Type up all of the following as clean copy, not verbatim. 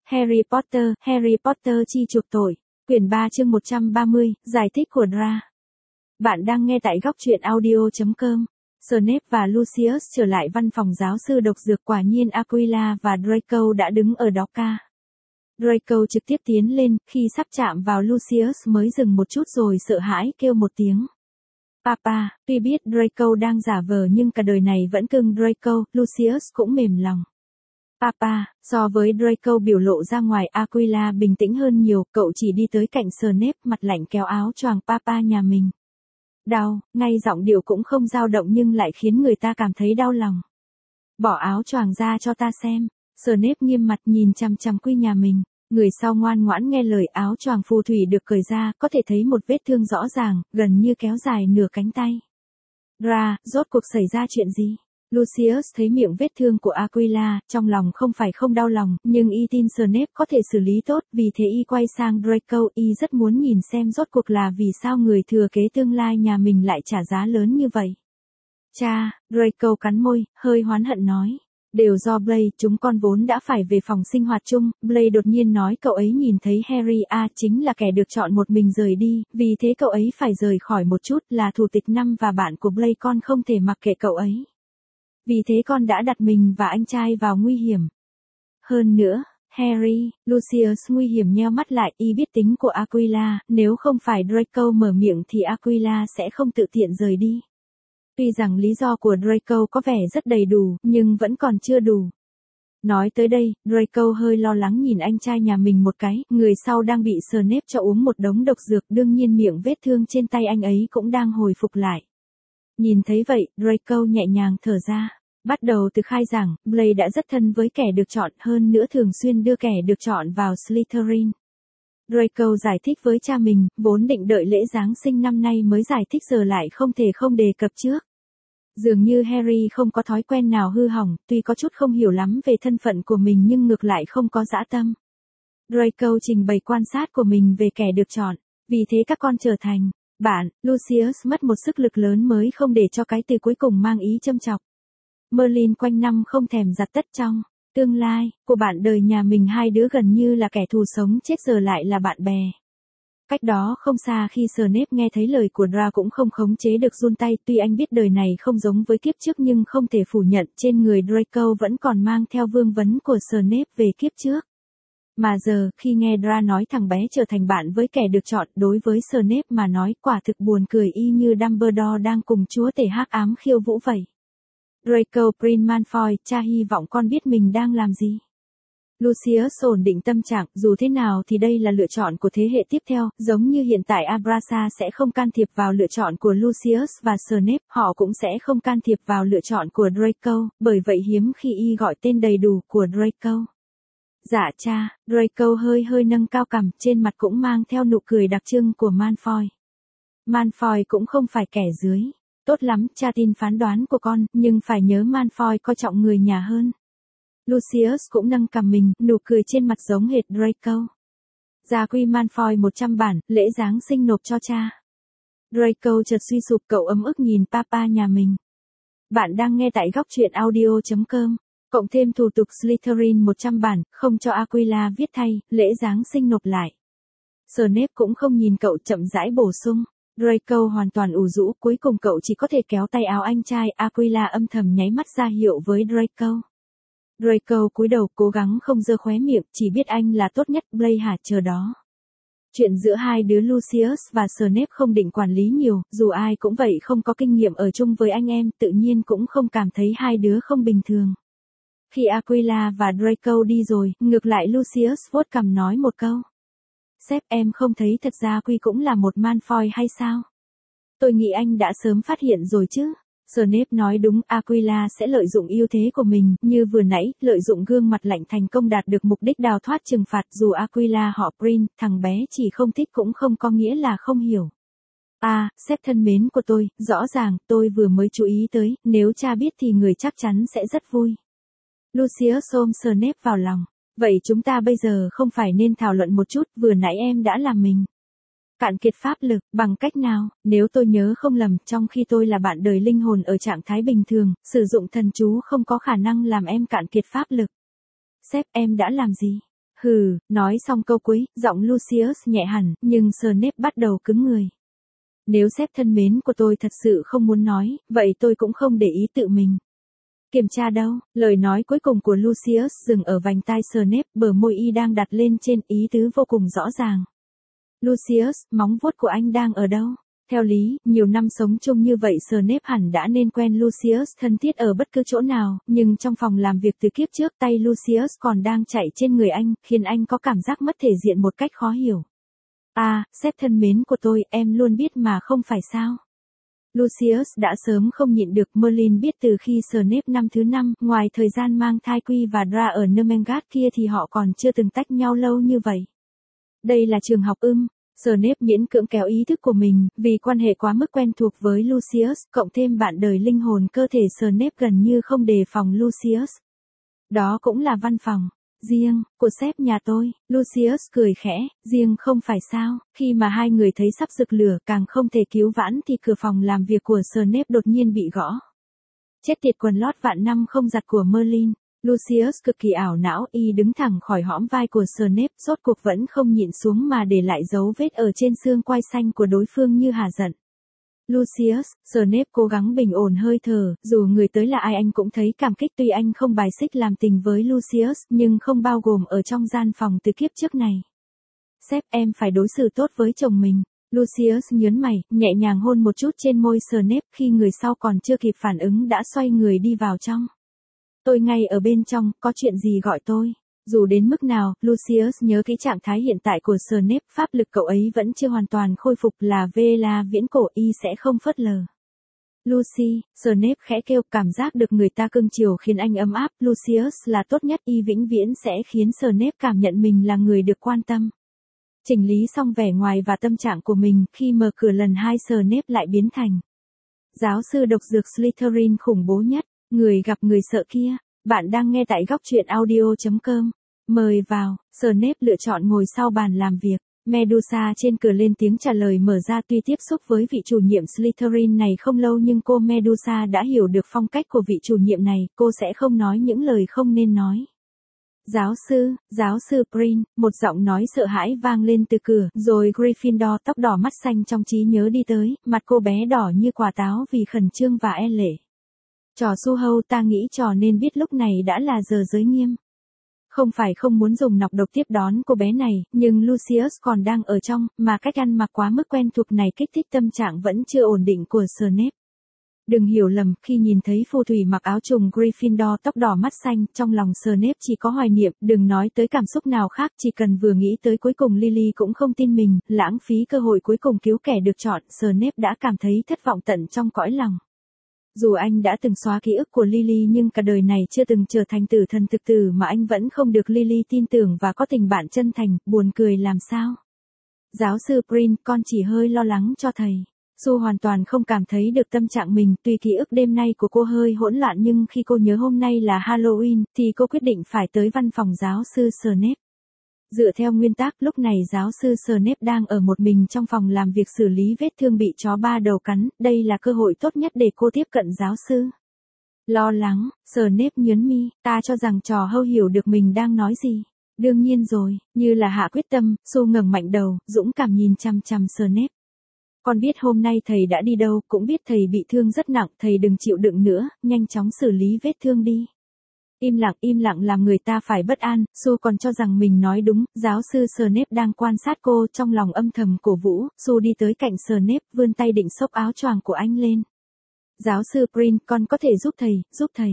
Harry Potter chi chuộc tội. Quyển 3 chương 130, giải thích của Dra. Bạn đang nghe tại góc truyện audio.com. Snape và Lucius trở lại văn phòng giáo sư độc dược, quả nhiên Aquila và Draco đã đứng ở đó ca. Draco trực tiếp tiến lên, khi sắp chạm vào Lucius mới dừng một chút rồi sợ hãi kêu một tiếng. Papa, tuy biết Draco đang giả vờ nhưng cả đời này vẫn cưng Draco, Lucius cũng mềm lòng. Papa, so với Draco biểu lộ ra ngoài, Aquila bình tĩnh hơn nhiều, cậu chỉ đi tới cạnh Snape, mặt lạnh kéo áo choàng Papa nhà mình. Đau, ngay giọng điệu cũng không dao động nhưng lại khiến người ta cảm thấy đau lòng. Bỏ áo choàng ra cho ta xem. Snape nghiêm mặt nhìn chằm chằm Quy nhà mình. Người sau ngoan ngoãn nghe lời, áo choàng phù thủy được cởi ra, có thể thấy một vết thương rõ ràng, gần như kéo dài nửa cánh tay. Dra, rốt cuộc xảy ra chuyện gì? Lucius thấy miệng vết thương của Aquila, trong lòng không phải không đau lòng, nhưng y tin Snape có thể xử lý tốt, vì thế y quay sang Draco, y rất muốn nhìn xem rốt cuộc là vì sao người thừa kế tương lai nhà mình lại trả giá lớn như vậy. Cha, Draco cắn môi, hơi oán hận nói. Đều do Blaise, chúng con vốn đã phải về phòng sinh hoạt chung. Blaise đột nhiên nói cậu ấy nhìn thấy Harry chính là kẻ được chọn một mình rời đi, vì thế cậu ấy phải rời khỏi một chút, là thủ tịch năm và bạn của Blaise, con không thể mặc kệ cậu ấy. Vì thế con đã đặt mình và anh trai vào nguy hiểm. Hơn nữa, Harry, Lucius nguy hiểm nheo mắt lại, y biết tính của Aquila, nếu không phải Draco mở miệng thì Aquila sẽ không tự tiện rời đi. Tuy rằng lý do của Draco có vẻ rất đầy đủ, nhưng vẫn còn chưa đủ. Nói tới đây, Draco hơi lo lắng nhìn anh trai nhà mình một cái, người sau đang bị Snape cho uống một đống độc dược, đương nhiên miệng vết thương trên tay anh ấy cũng đang hồi phục lại. Nhìn thấy vậy, Draco nhẹ nhàng thở ra. Bắt đầu từ khai giảng, Blaise đã rất thân với kẻ được chọn, hơn nữa thường xuyên đưa kẻ được chọn vào Slytherin. Draco giải thích với cha mình, vốn định đợi lễ Giáng sinh năm nay mới giải thích, giờ lại không thể không đề cập trước. Dường như Harry không có thói quen nào hư hỏng, tuy có chút không hiểu lắm về thân phận của mình nhưng ngược lại không có dã tâm. Draco trình bày quan sát của mình về kẻ được chọn, vì thế các con trở thành bạn. Lucius mất một sức lực lớn mới không để cho cái từ cuối cùng mang ý châm chọc. Merlin quanh năm không thèm giặt tất, trong tương lai của bạn đời nhà mình hai đứa gần như là kẻ thù sống chết, giờ lại là bạn bè. Cách đó không xa, khi Snape nghe thấy lời của Dra cũng không khống chế được run tay, tuy anh biết đời này không giống với kiếp trước nhưng không thể phủ nhận trên người Draco vẫn còn mang theo vương vấn của Snape về kiếp trước. Mà giờ, khi nghe Dra nói thằng bé trở thành bạn với kẻ được chọn, đối với Snape mà nói quả thực buồn cười, y như Dumbledore đang cùng chúa tể hắc ám khiêu vũ vậy. Draco Prince Malfoy, cha hy vọng con biết mình đang làm gì. Lucius ổn định tâm trạng, dù thế nào thì đây là lựa chọn của thế hệ tiếp theo, giống như hiện tại Abrasa sẽ không can thiệp vào lựa chọn của Lucius và Snape, họ cũng sẽ không can thiệp vào lựa chọn của Draco, bởi vậy hiếm khi y gọi tên đầy đủ của Draco. Dạ cha, Draco hơi nâng cao cằm, trên mặt cũng mang theo nụ cười đặc trưng của Malfoy. Malfoy cũng không phải kẻ dưới. Tốt lắm, cha tin phán đoán của con, nhưng phải nhớ Malfoy coi trọng người nhà hơn. Lucius cũng nâng cằm mình, nụ cười trên mặt giống hệt Draco. Gia quy Malfoy 100 bản, lễ Giáng sinh nộp cho cha. Draco chợt suy sụp, cậu ấm ức nhìn Papa nhà mình. Bạn đang nghe tại góc truyện audio.com. Cộng thêm thủ tục Slytherin 100 bản, không cho Aquila viết thay, lễ Giáng sinh nộp lại. Snape cũng không nhìn cậu, chậm rãi bổ sung. Draco hoàn toàn ủ rũ, cuối cùng cậu chỉ có thể kéo tay áo anh trai. Aquila âm thầm nháy mắt ra hiệu với Draco. Draco cúi đầu, cố gắng không giơ khóe miệng, chỉ biết anh là tốt nhất. Blaise hả, chờ đó. Chuyện giữa hai đứa Lucius và Snape không định quản lý nhiều, dù ai cũng vậy, không có kinh nghiệm ở chung với anh em, tự nhiên cũng không cảm thấy hai đứa không bình thường. Khi Aquila và Draco đi rồi, ngược lại Lucius vuốt cằm nói một câu. Sếp, em không thấy thật ra Quy cũng là một Malfoy hay sao? Tôi nghĩ anh đã sớm phát hiện rồi chứ. Snape nói đúng, Aquila sẽ lợi dụng ưu thế của mình, như vừa nãy, lợi dụng gương mặt lạnh thành công đạt được mục đích đào thoát trừng phạt. Dù Aquila họ Prince, thằng bé chỉ không thích cũng không có nghĩa là không hiểu. Sếp thân mến của tôi, rõ ràng, tôi vừa mới chú ý tới, nếu cha biết thì người chắc chắn sẽ rất vui. Lucius ôm Snape vào lòng. Vậy chúng ta bây giờ không phải nên thảo luận một chút, vừa nãy em đã làm mình cạn kiệt pháp lực, bằng cách nào? Nếu tôi nhớ không lầm, trong khi tôi là bạn đời linh hồn ở trạng thái bình thường, sử dụng thần chú không có khả năng làm em cạn kiệt pháp lực. Sếp, em đã làm gì? Nói xong câu cuối, giọng Lucius nhẹ hẳn, nhưng Snape bắt đầu cứng người. Nếu sếp thân mến của tôi thật sự không muốn nói, vậy tôi cũng không để ý tự mình kiểm tra đâu. Lời nói cuối cùng của Lucius dừng ở vành tai Snape, bờ môi y đang đặt lên trên, ý tứ vô cùng rõ ràng. Lucius, móng vuốt của anh đang ở đâu? Theo lý, nhiều năm sống chung như vậy Snape hẳn đã nên quen Lucius thân thiết ở bất cứ chỗ nào, nhưng trong phòng làm việc từ kiếp trước tay Lucius còn đang chạy trên người anh, khiến anh có cảm giác mất thể diện một cách khó hiểu. Sếp thân mến của tôi, em luôn biết mà không phải sao? Lucius đã sớm không nhịn được. Merlin biết từ khi Snape năm thứ 5, ngoài thời gian mang thai Quy và Dra ở Nermangard kia thì họ còn chưa từng tách nhau lâu như vậy. Đây là trường học ưm. Snape miễn cưỡng kéo ý thức của mình, vì quan hệ quá mức quen thuộc với Lucius, cộng thêm bạn đời linh hồn cơ thể Snape gần như không đề phòng Lucius. Đó cũng là văn phòng riêng của sếp nhà tôi. Lucius cười khẽ, riêng không phải sao? Khi mà hai người thấy sắp rực lửa, càng không thể cứu vãn thì cửa phòng làm việc của Snape đột nhiên bị gõ. Chết tiệt, quần lót vạn năm không giặt của Merlin. Lucius cực kỳ ảo não, y đứng thẳng khỏi hõm vai của Snape, rốt cuộc vẫn không nhịn xuống mà để lại dấu vết ở trên xương quai xanh của đối phương như hả giận. Lucius, Snape cố gắng bình ổn hơi thở, dù người tới là ai anh cũng thấy cảm kích, tuy anh không bài xích làm tình với Lucius, nhưng không bao gồm ở trong gian phòng từ kiếp trước này. Sếp, em phải đối xử tốt với chồng mình. Lucius nhớn mày, nhẹ nhàng hôn một chút trên môi Snape, khi người sau còn chưa kịp phản ứng đã xoay người đi vào trong. Tôi ngay ở bên trong, có chuyện gì gọi tôi. Dù đến mức nào, Lucius nhớ kỹ trạng thái hiện tại của Snape, pháp lực cậu ấy vẫn chưa hoàn toàn khôi phục, là Vela viễn cổ, y sẽ không phớt lờ. Lucy, Snape khẽ kêu, cảm giác được người ta cưng chiều khiến anh ấm áp. Lucius là tốt nhất, y vĩnh viễn sẽ khiến Snape cảm nhận mình là người được quan tâm. Chỉnh lý xong vẻ ngoài và tâm trạng của mình, khi mở cửa lần 2 Snape lại biến thành giáo sư độc dược Slytherin khủng bố nhất, người gặp người sợ kia. Bạn đang nghe tại góc truyện audio.com. Mời vào. Snape lựa chọn ngồi sau bàn làm việc. Medusa trên cửa lên tiếng trả lời mở ra, tuy tiếp xúc với vị chủ nhiệm Slytherin này không lâu nhưng cô Medusa đã hiểu được phong cách của vị chủ nhiệm này, cô sẽ không nói những lời không nên nói. Giáo sư Prin, một giọng nói sợ hãi vang lên từ cửa, rồi Gryffindor tóc đỏ mắt xanh trong trí nhớ đi tới, mặt cô bé đỏ như quả táo vì khẩn trương và e lệ. Trò su hâu, ta nghĩ trò nên biết lúc này đã là giờ giới nghiêm. Không phải không muốn dùng nọc độc tiếp đón cô bé này, nhưng Lucius còn đang ở trong, mà cách ăn mặc quá mức quen thuộc này kích thích tâm trạng vẫn chưa ổn định của Snape. Đừng hiểu lầm, khi nhìn thấy phù thủy mặc áo trùng Gryffindor tóc đỏ mắt xanh, trong lòng Snape chỉ có hoài niệm, đừng nói tới cảm xúc nào khác, chỉ cần vừa nghĩ tới cuối cùng Lily cũng không tin mình, lãng phí cơ hội cuối cùng cứu kẻ được chọn, Snape đã cảm thấy thất vọng tận trong cõi lòng. Dù anh đã từng xóa ký ức của Lily nhưng cả đời này chưa từng trở thành tử thần thực tử mà anh vẫn không được Lily tin tưởng và có tình bạn chân thành, buồn cười làm sao. Giáo sư Prin, con chỉ hơi lo lắng cho thầy. Su hoàn toàn không cảm thấy được tâm trạng mình, tuy ký ức đêm nay của cô hơi hỗn loạn nhưng khi cô nhớ hôm nay là Halloween, thì cô quyết định phải tới văn phòng giáo sư Snape. Dựa theo nguyên tắc, lúc này giáo sư Snape đang ở một mình trong phòng làm việc xử lý vết thương bị chó ba đầu cắn, đây là cơ hội tốt nhất để cô tiếp cận giáo sư. Lo lắng, Snape nhớn mi, ta cho rằng trò hâu hiểu được mình đang nói gì. Đương nhiên rồi, như là hạ quyết tâm, Su ngẩng mạnh đầu, dũng cảm nhìn chằm chằm Snape. Con biết hôm nay thầy đã đi đâu, cũng biết thầy bị thương rất nặng, thầy đừng chịu đựng nữa, nhanh chóng xử lý vết thương đi. Im lặng làm người ta phải bất an, Su còn cho rằng mình nói đúng, giáo sư Snape đang quan sát cô, trong lòng âm thầm cổ vũ, Su đi tới cạnh Snape, vươn tay định xốc áo choàng của anh lên. Giáo sư Prin, con có thể giúp thầy.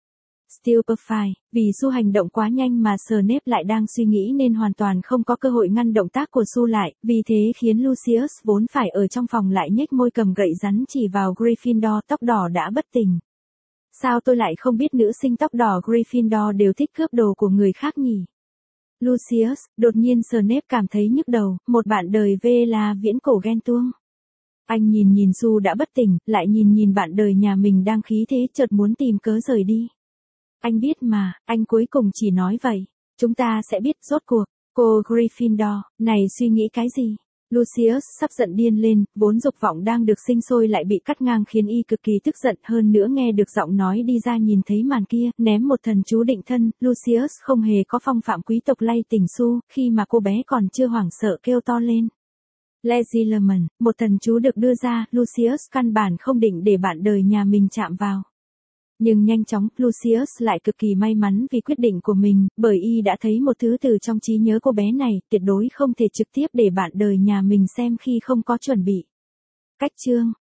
Stupefy, vì Su hành động quá nhanh mà Snape lại đang suy nghĩ nên hoàn toàn không có cơ hội ngăn động tác của Su lại, vì thế khiến Lucius vốn phải ở trong phòng lại nhếch môi cầm gậy rắn chỉ vào Gryffindor tóc đỏ đã bất tỉnh. Sao tôi lại không biết nữ sinh tóc đỏ Gryffindor đều thích cướp đồ của người khác nhỉ? Lucius, đột nhiên Snape cảm thấy nhức đầu, một bạn đời Vela viễn cổ ghen tuông. Anh nhìn Su đã bất tỉnh, lại nhìn bạn đời nhà mình đang khí thế, chợt muốn tìm cớ rời đi. Anh biết mà, anh cuối cùng chỉ nói vậy. Chúng ta sẽ biết rốt cuộc. Cô Gryffindor, này suy nghĩ cái gì? Lucius sắp giận điên lên, vốn dục vọng đang được sinh sôi lại bị cắt ngang khiến y cực kỳ tức giận, hơn nữa nghe được giọng nói đi ra nhìn thấy màn kia, ném một thần chú định thân, Lucius không hề có phong phạm quý tộc lay tỉnh xu, khi mà cô bé còn chưa hoảng sợ kêu to lên. Legilimens, một thần chú được đưa ra, Lucius căn bản không định để bạn đời nhà mình chạm vào. Nhưng nhanh chóng, Lucius lại cực kỳ may mắn vì quyết định của mình, bởi y đã thấy một thứ từ trong trí nhớ cô bé này, tuyệt đối không thể trực tiếp để bạn đời nhà mình xem khi không có chuẩn bị. Cách chương